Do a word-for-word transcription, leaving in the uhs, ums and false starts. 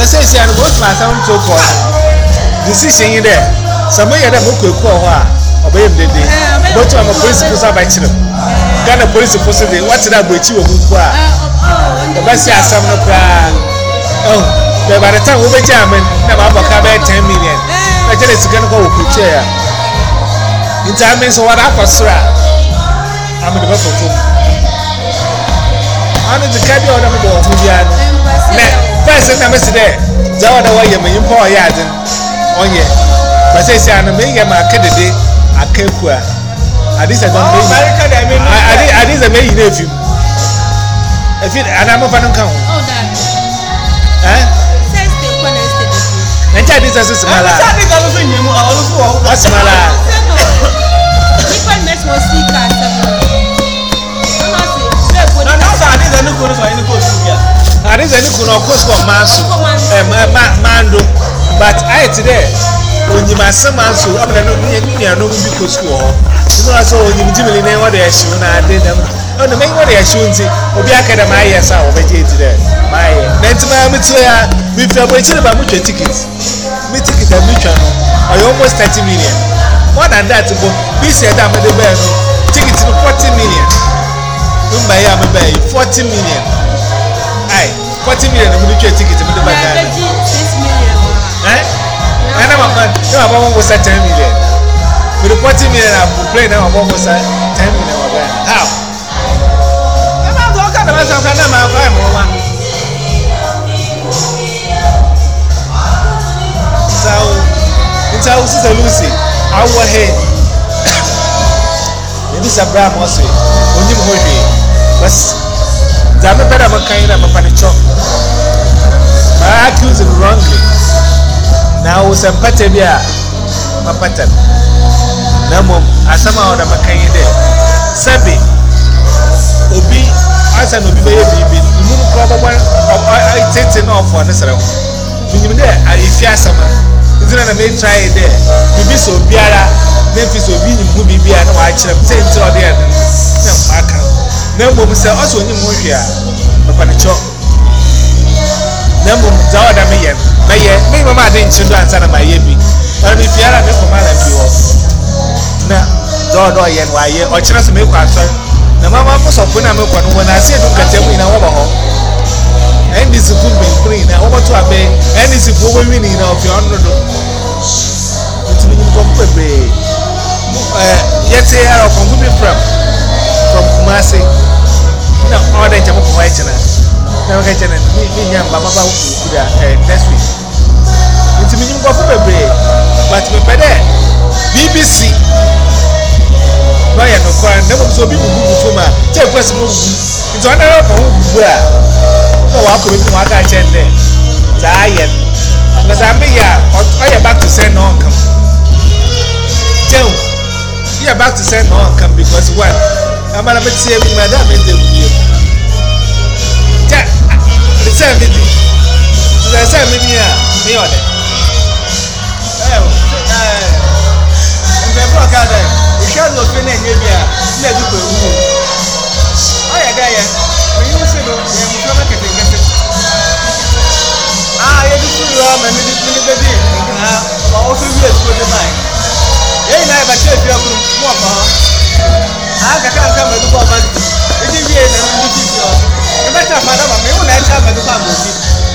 say say and go to my sound to call. Decision in there. Some way that book will call her. Obey the day. Go to a police officer by children. Ghana police officer, what's that with you? The best year, some of the oh, by the time we were jamming, never have a ten million. I tell it's going to go with chair. In time means what I was, sir. I'm in the buffer too. I need to carry on the door. First, I'm a there. Zawada way you may import yard on ye. But say, I'm a mega market day. I can't quit. I did a don't America. I mean, I did a main nephew. If it and I'm a fan count. Oh, that. Eh? Says the corner state. And that is a sister. What's my life? People mess was sick at seven. I didn't know of course for Masu Mando, but I today when you must some Masu, I'm not no because you are. You know, I saw you Jimmy name what they are showing. I did them. Oh, the main what they are showing. Obiaka, my yes, I will be today. My next man, we feel waiting about mutual tickets. Me ticket and mutual. I almost thirty million. More than that, we said I'm at the bed. Tickets to forty million. Number I am a forty million. Aye, forty million of mutual tickets in the back. six million. Eh? And I'm a was at ten million. With the forty million, I will play now almost at ten million. How? I'm not talking about some kind of my one. So, it's our sister Lucy. Our head. This is a brand also. Only more. But I'm a better kind of a panic. I accuse him wrongly. Now, some patebia, my pattern. No more, I somehow am a kind of day. Sabi, Obi, as an Obi baby, the moon probably I take it off for this round. When you're there, I fear summer. Isn't it a main try there? You be so biara, Memphis will be in movie beer and watch them say to the end. No more, sir, also in more here. Upon the chop. No more, Zawada Mayan. Mayan, maybe my didn't children and my yabi. But if you are a bit for my life, you are. Now, Dodo and why, or chance to make one son. The mamma was of when I'm open when I see you can tell me in our home. And this is good being clean. I want to obey, and this is what we need of your hundred. It's me from Pepe. Yet, say, I are from Gumi from from Kumasi. No, all the time of white channel. Now, I can meet young Baba next week. It's me from Pepe. But me pede B B C. No, I no cry. Never so people who for my take first move. It's another for who no, I could be one guy there. Zion. Because I'm here, or you're back to send no income. Tell you're back to send no income because what? I'm going to say, Madame, in the video. The same video. The same video. Me on it. Oh, I'm very proud of it. The shadow of the name, maybe I let you go. Oh, yeah, there. When you say, you're marketing. Ah, you do rum and you do the day. Also, yes, for the night. Hey, I have a church. You have I can't come to the bottom. It is here and you. The better, madam, I may not have a